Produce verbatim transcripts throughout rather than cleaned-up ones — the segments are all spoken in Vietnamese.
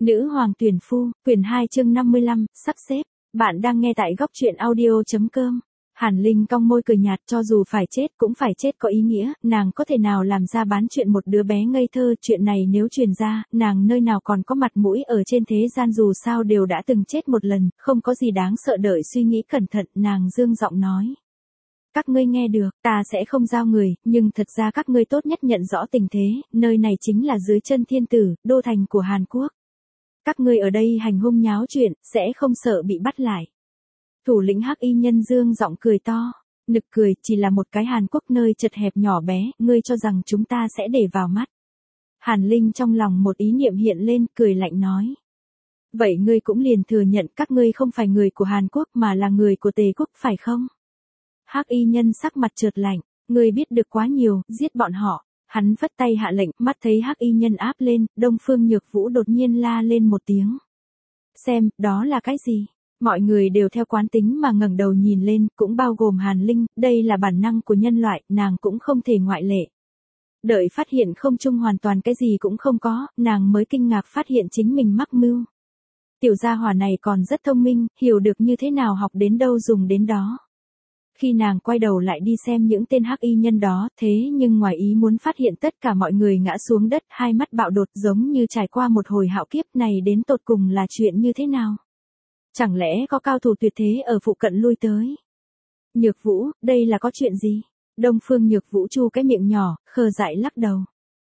Nữ hoàng tuyển phu, quyển hai chương năm mươi lăm, sắp xếp. Bạn đang nghe tại góc truyện audio.com. Hàn Linh cong môi cười nhạt, cho dù phải chết cũng phải chết có ý nghĩa, nàng có thể nào làm ra bán chuyện một đứa bé ngây thơ, chuyện này nếu truyền ra, nàng nơi nào còn có mặt mũi ở trên thế gian, dù sao đều đã từng chết một lần, không có gì đáng sợ. Đợi suy nghĩ cẩn thận, nàng dương giọng nói. Các ngươi nghe được, ta sẽ không giao người, nhưng thật ra các ngươi tốt nhất nhận rõ tình thế, nơi này chính là dưới chân thiên tử, đô thành của Hàn Quốc. Các ngươi ở đây hành hung nháo chuyện, sẽ không sợ bị bắt lại. Thủ lĩnh Hắc Y Nhân dương giọng cười to, nực cười, chỉ là một cái Hàn Quốc nơi chật hẹp nhỏ bé, ngươi cho rằng chúng ta sẽ để vào mắt. Hàn Linh trong lòng một ý niệm hiện lên, cười lạnh nói. Vậy ngươi cũng liền thừa nhận các ngươi không phải người của Hàn Quốc mà là người của Tề Quốc phải không? Hắc Y Nhân sắc mặt chợt lạnh, ngươi biết được quá nhiều, giết bọn họ. Hắn vất tay hạ lệnh, mắt thấy Hắc Y Nhân áp lên, Đông Phương Nhược Vũ đột nhiên la lên một tiếng. Xem, đó là cái gì? Mọi người đều theo quán tính mà ngẩng đầu nhìn lên, cũng bao gồm Hàn Linh, đây là bản năng của nhân loại, nàng cũng không thể ngoại lệ. Đợi phát hiện không trung hoàn toàn cái gì cũng không có, nàng mới kinh ngạc phát hiện chính mình mắc mưu. Tiểu gia hỏa này còn rất thông minh, hiểu được như thế nào học đến đâu dùng đến đó. Khi nàng quay đầu lại đi xem những tên Hắc Y Nhân đó, thế nhưng ngoài ý muốn phát hiện tất cả mọi người ngã xuống đất, hai mắt bạo đột giống như trải qua một hồi hạo kiếp. Này đến tột cùng là chuyện như thế nào? Chẳng lẽ có cao thủ tuyệt thế ở phụ cận lui tới? Nhược Vũ, đây là có chuyện gì? Đông Phương Nhược Vũ chu cái miệng nhỏ, khờ dại lắc đầu.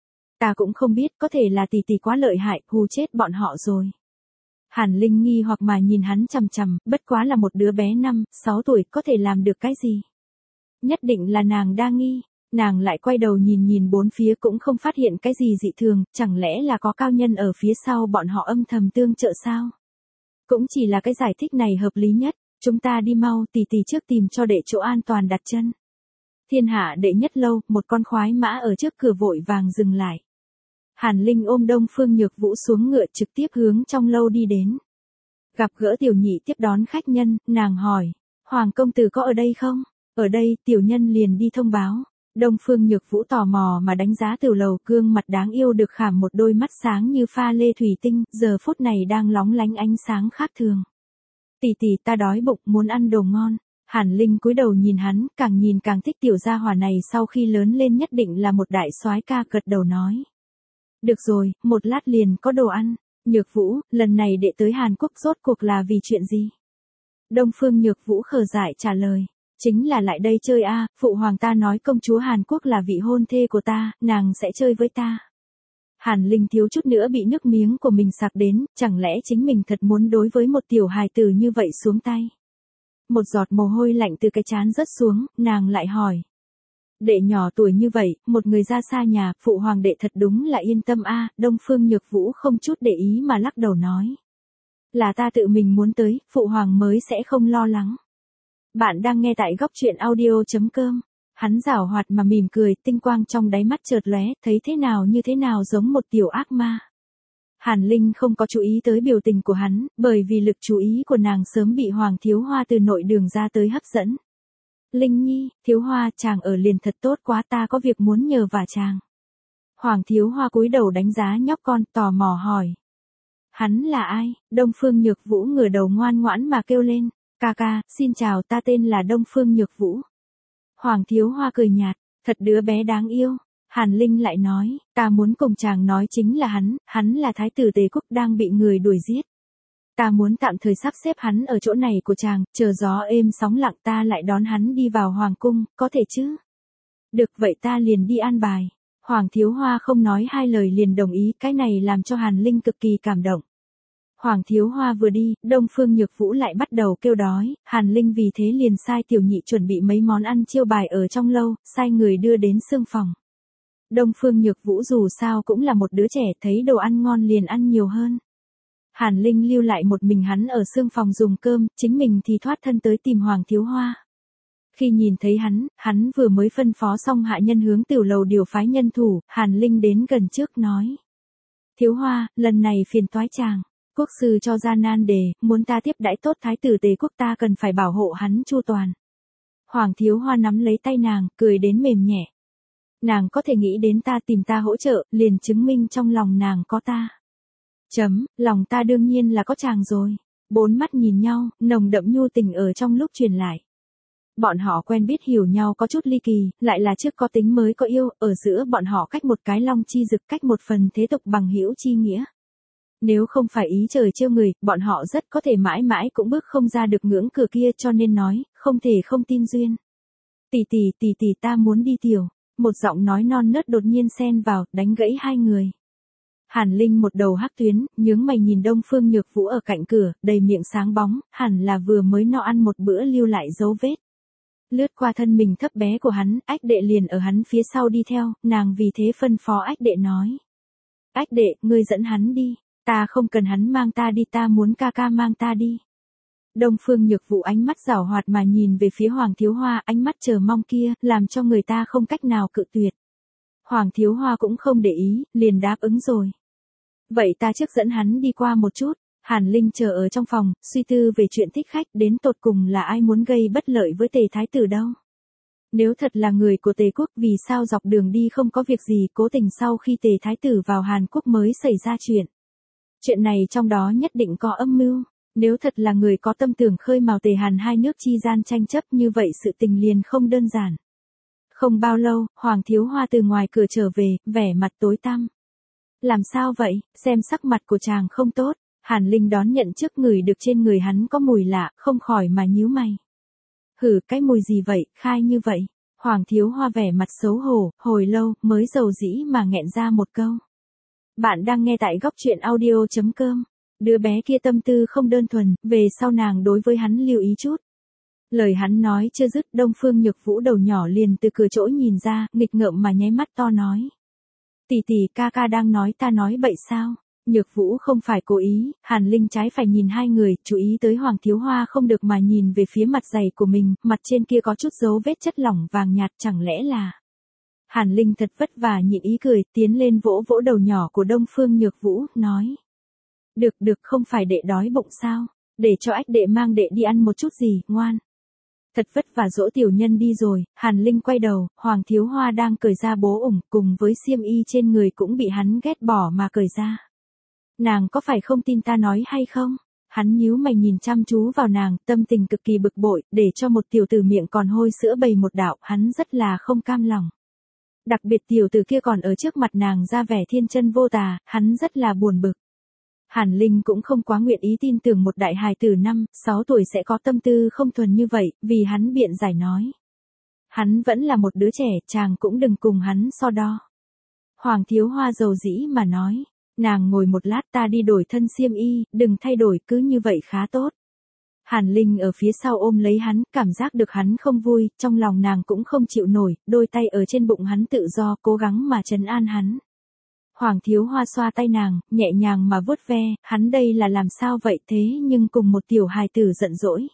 Ta cũng không biết, có thể là tỷ tỷ quá lợi hại, hù chết bọn họ rồi. Hàn Linh nghi hoặc mà nhìn hắn chằm chằm, bất quá là một đứa bé năm, sáu tuổi, có thể làm được cái gì? Nhất định là nàng đa nghi, nàng lại quay đầu nhìn nhìn bốn phía cũng không phát hiện cái gì dị thường, chẳng lẽ là có cao nhân ở phía sau bọn họ âm thầm tương trợ sao? Cũng chỉ là cái giải thích này hợp lý nhất, chúng ta đi mau, tỷ tỷ trước tìm cho đệ chỗ an toàn đặt chân. Thiên hạ đệ nhất lâu, một con khoái mã ở trước cửa vội vàng dừng lại. Hàn Linh ôm Đông Phương Nhược Vũ xuống ngựa trực tiếp hướng trong lâu đi đến. Gặp gỡ tiểu nhị tiếp đón khách nhân, nàng hỏi, Hoàng công tử có ở đây không? Ở đây, tiểu nhân liền đi thông báo. Đông Phương Nhược Vũ tò mò mà đánh giá tiểu lầu, gương mặt đáng yêu được khảm một đôi mắt sáng như pha lê thủy tinh, giờ phút này đang lóng lánh ánh sáng khác thường. Tỷ tỷ, ta đói bụng, muốn ăn đồ ngon. Hàn Linh cúi đầu nhìn hắn, càng nhìn càng thích tiểu gia hỏa này, sau khi lớn lên nhất định là một đại soái ca, gật đầu nói. Được rồi, một lát liền có đồ ăn. Nhược Vũ, lần này đệ tới Hàn Quốc rốt cuộc là vì chuyện gì? Đông Phương Nhược Vũ khờ dại trả lời. Chính là lại đây chơi a, phụ hoàng ta nói công chúa Hàn Quốc là vị hôn thê của ta, nàng sẽ chơi với ta. Hàn Linh thiếu chút nữa bị nước miếng của mình sặc đến, chẳng lẽ chính mình thật muốn đối với một tiểu hài tử như vậy xuống tay? Một giọt mồ hôi lạnh từ cái trán rớt xuống, nàng lại hỏi. Đệ nhỏ tuổi như vậy, một người ra xa nhà, phụ hoàng đệ thật đúng là yên tâm a. Đông Phương Nhược Vũ không chút để ý mà lắc đầu nói. Là ta tự mình muốn tới, phụ hoàng mới sẽ không lo lắng. Bạn đang nghe tại góc truyện audio.com. Hắn giảo hoạt mà mỉm cười, tinh quang trong đáy mắt chợt lóe, thấy thế nào như thế nào giống một tiểu ác ma. Hàn Linh không có chú ý tới biểu tình của hắn, bởi vì lực chú ý của nàng sớm bị Hoàng Thiếu Hoa từ nội đường ra tới hấp dẫn. Linh Nhi, Thiếu Hoa, chàng ở liền thật tốt quá, ta có việc muốn nhờ vả chàng. Hoàng Thiếu Hoa cúi đầu đánh giá nhóc con, tò mò hỏi. Hắn là ai? Đông Phương Nhược Vũ ngửa đầu ngoan ngoãn mà kêu lên. Ca ca, xin chào, ta tên là Đông Phương Nhược Vũ. Hoàng Thiếu Hoa cười nhạt, thật đứa bé đáng yêu. Hàn Linh lại nói, ta muốn cùng chàng nói chính là hắn, hắn là thái tử Tề Quốc đang bị người đuổi giết. Ta muốn tạm thời sắp xếp hắn ở chỗ này của chàng, chờ gió êm sóng lặng ta lại đón hắn đi vào hoàng cung, có thể chứ? Được, vậy ta liền đi an bài. Hoàng Thiếu Hoa không nói hai lời liền đồng ý, cái này làm cho Hàn Linh cực kỳ cảm động. Hoàng Thiếu Hoa vừa đi, Đông Phương Nhược Vũ lại bắt đầu kêu đói, Hàn Linh vì thế liền sai tiểu nhị chuẩn bị mấy món ăn chiêu bài ở trong lâu, sai người đưa đến xương phòng. Đông Phương Nhược Vũ dù sao cũng là một đứa trẻ, thấy đồ ăn ngon liền ăn nhiều hơn. Hàn Linh lưu lại một mình hắn ở xương phòng dùng cơm, chính mình thì thoát thân tới tìm Hoàng Thiếu Hoa. Khi nhìn thấy hắn, hắn vừa mới phân phó xong hạ nhân hướng tiểu lầu điều phái nhân thủ, Hàn Linh đến gần trước nói. Thiếu Hoa, lần này phiền toái chàng. Quốc sư cho ra nan đề, muốn ta tiếp đãi tốt thái tử Tề Quốc ta cần phải bảo hộ hắn chu toàn. Hoàng Thiếu Hoa nắm lấy tay nàng, cười đến mềm nhẹ. Nàng có thể nghĩ đến ta tìm ta hỗ trợ, liền chứng minh trong lòng nàng có ta. Chấm, lòng ta đương nhiên là có chàng rồi. Bốn mắt nhìn nhau, nồng đậm nhu tình ở trong lúc truyền lại. Bọn họ quen biết hiểu nhau có chút ly kỳ, lại là trước có tính mới có yêu, ở giữa bọn họ cách một cái long chi dực, cách một phần thế tục bằng hữu chi nghĩa. Nếu không phải ý trời trêu người, bọn họ rất có thể mãi mãi cũng bước không ra được ngưỡng cửa kia, cho nên nói, không thể không tin duyên. Tỷ tỷ, tỷ tỷ ta muốn đi tiểu. Một giọng nói non nớt đột nhiên xen vào, đánh gãy hai người. Hàn Linh một đầu hắc tuyến, nhướng mày nhìn Đông Phương Nhược Vũ ở cạnh cửa, đầy miệng sáng bóng, hẳn là vừa mới no ăn một bữa lưu lại dấu vết. Lướt qua thân mình thấp bé của hắn, Ách Đệ liền ở hắn phía sau đi theo, nàng vì thế phân phó Ách Đệ nói. Ách Đệ, ngươi dẫn hắn đi, ta không cần hắn mang ta đi, ta muốn ca ca mang ta đi. Đông Phương Nhược Vũ ánh mắt giảo hoạt mà nhìn về phía Hoàng Thiếu Hoa, ánh mắt chờ mong kia, làm cho người ta không cách nào cự tuyệt. Hoàng Thiếu Hoa cũng không để ý, liền đáp ứng rồi. Vậy ta trước dẫn hắn đi qua một chút. Hàn Linh chờ ở trong phòng, suy tư về chuyện thích khách, đến tột cùng là ai muốn gây bất lợi với Tề Thái Tử đâu. Nếu thật là người của Tề Quốc, vì sao dọc đường đi không có việc gì, cố tình sau khi Tề Thái Tử vào Hàn Quốc mới xảy ra chuyện. Chuyện này trong đó nhất định có âm mưu. Nếu thật là người có tâm tưởng khơi mào Tề Hàn hai nước chi gian tranh chấp, như vậy sự tình liền không đơn giản. Không bao lâu, Hoàng Thiếu Hoa từ ngoài cửa trở về, vẻ mặt tối tăm. Làm sao vậy, xem sắc mặt của chàng không tốt. Hàn Linh đón nhận trước người được trên người hắn có mùi lạ, không khỏi mà nhíu mày. Hử, cái mùi gì vậy, khai như vậy? Hoàng Thiếu Hoa vẻ mặt xấu hổ, hồi lâu, mới dầu dĩ mà nghẹn ra một câu. Bạn đang nghe tại góc truyện audio chấm com. Đứa bé kia tâm tư không đơn thuần, về sau nàng đối với hắn lưu ý chút. Lời hắn nói chưa dứt, Đông Phương Nhược Vũ đầu nhỏ liền từ cửa chỗ nhìn ra, nghịch ngợm mà nháy mắt to nói. Tỷ tỷ, ca ca đang nói ta nói bậy sao? Nhược Vũ không phải cố ý, Hàn Linh trái phải nhìn hai người, chú ý tới Hoàng Thiếu Hoa không được mà nhìn về phía mặt dày của mình, mặt trên kia có chút dấu vết chất lỏng vàng nhạt, chẳng lẽ là... Hàn Linh thật vất vả nhịn ý cười, tiến lên vỗ vỗ đầu nhỏ của Đông Phương Nhược Vũ, nói. Được được, không phải đệ đói bụng sao, để cho Ách Đệ mang đệ đi ăn một chút gì, ngoan. Thật vất vả dỗ tiểu nhân đi rồi, Hàn Linh quay đầu, Hoàng Thiếu Hoa đang cởi ra bố ủng, cùng với xiêm y trên người cũng bị hắn ghét bỏ mà cởi ra. Nàng có phải không tin ta nói hay không? Hắn nhíu mày nhìn chăm chú vào nàng, tâm tình cực kỳ bực bội, để cho một tiểu tử miệng còn hôi sữa bầy một đạo, hắn rất là không cam lòng. Đặc biệt tiểu tử kia còn ở trước mặt nàng ra vẻ thiên chân vô tà, hắn rất là buồn bực. Hàn Linh cũng không quá nguyện ý tin tưởng một đại hài tử năm, sáu tuổi sẽ có tâm tư không thuần như vậy, vì hắn biện giải nói. Hắn vẫn là một đứa trẻ, chàng cũng đừng cùng hắn so đo. Hoàng Thiếu Hoa dầu dĩ mà nói. Nàng ngồi một lát, ta đi đổi thân xiêm y, đừng thay đổi, cứ như vậy khá tốt. Hàn Linh ở phía sau ôm lấy hắn, cảm giác được hắn không vui, trong lòng nàng cũng không chịu nổi, đôi tay ở trên bụng hắn tự do, cố gắng mà trấn an hắn. Hoàng Thiếu Hoa xoa tay nàng, nhẹ nhàng mà vuốt ve, hắn đây là làm sao vậy thế nhưng cùng một tiểu hài tử giận dỗi.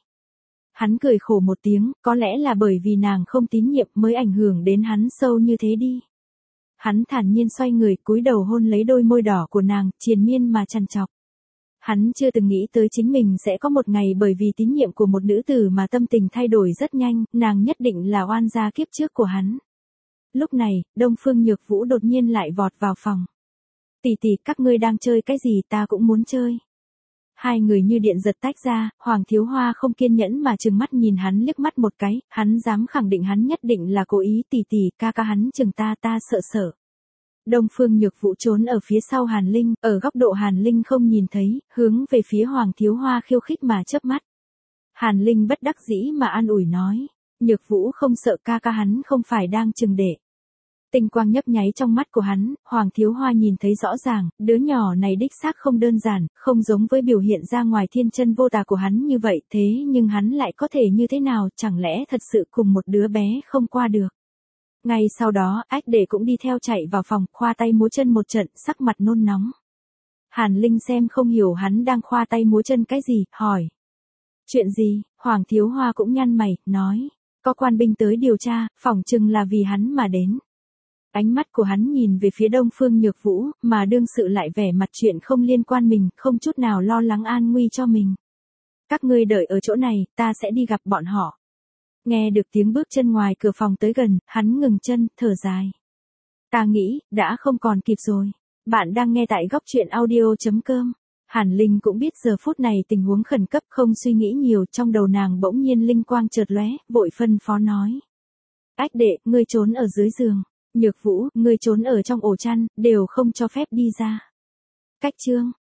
Hắn cười khổ một tiếng, có lẽ là bởi vì nàng không tín nhiệm mới ảnh hưởng đến hắn sâu như thế đi. Hắn thản nhiên xoay người, cúi đầu hôn lấy đôi môi đỏ của nàng, triền miên mà trằn trọc. Hắn chưa từng nghĩ tới chính mình sẽ có một ngày bởi vì tín nhiệm của một nữ tử mà tâm tình thay đổi rất nhanh, nàng nhất định là oan gia kiếp trước của hắn. Lúc này, Đông Phương Nhược Vũ đột nhiên lại vọt vào phòng. Tỷ tỷ, các ngươi đang chơi cái gì, ta cũng muốn chơi. Hai người như điện giật tách ra, Hoàng Thiếu Hoa không kiên nhẫn mà trừng mắt nhìn hắn liếc mắt một cái, hắn dám khẳng định hắn nhất định là cố ý, tỷ tỷ, ca ca hắn chừng ta, ta sợ sợ. Đông Phương Nhược Vũ trốn ở phía sau Hàn Linh, ở góc độ Hàn Linh không nhìn thấy, hướng về phía Hoàng Thiếu Hoa khiêu khích mà chớp mắt. Hàn Linh bất đắc dĩ mà an ủi nói, Nhược Vũ không sợ, ca ca hắn không phải đang chừng đệ. Tinh quang nhấp nháy trong mắt của hắn, Hoàng Thiếu Hoa nhìn thấy rõ ràng, đứa nhỏ này đích xác không đơn giản, không giống với biểu hiện ra ngoài thiên chân vô tà của hắn như vậy, thế nhưng hắn lại có thể như thế nào, chẳng lẽ thật sự cùng một đứa bé không qua được. Ngay sau đó, Ách Đệ cũng đi theo chạy vào phòng, khoa tay múa chân một trận, sắc mặt nôn nóng. Hàn Linh xem không hiểu hắn đang khoa tay múa chân cái gì, hỏi. Chuyện gì, Hoàng Thiếu Hoa cũng nhăn mày, nói, có quan binh tới điều tra, phỏng chừng là vì hắn mà đến. Ánh mắt của hắn nhìn về phía Đông Phương Nhược Vũ, mà đương sự lại vẻ mặt chuyện không liên quan mình, không chút nào lo lắng an nguy cho mình. Các ngươi đợi ở chỗ này, ta sẽ đi gặp bọn họ. Nghe được tiếng bước chân ngoài cửa phòng tới gần, hắn ngừng chân, thở dài. Ta nghĩ, đã không còn kịp rồi. Bạn đang nghe tại góc truyện audio.com. Hàn Linh cũng biết giờ phút này tình huống khẩn cấp, không suy nghĩ nhiều, trong đầu nàng bỗng nhiên linh quang chợt lóe, vội phân phó nói. Ách đệ, ngươi trốn ở dưới giường. Nhược Vũ, ngươi trốn ở trong ổ chăn, đều không cho phép đi ra. Cách chương.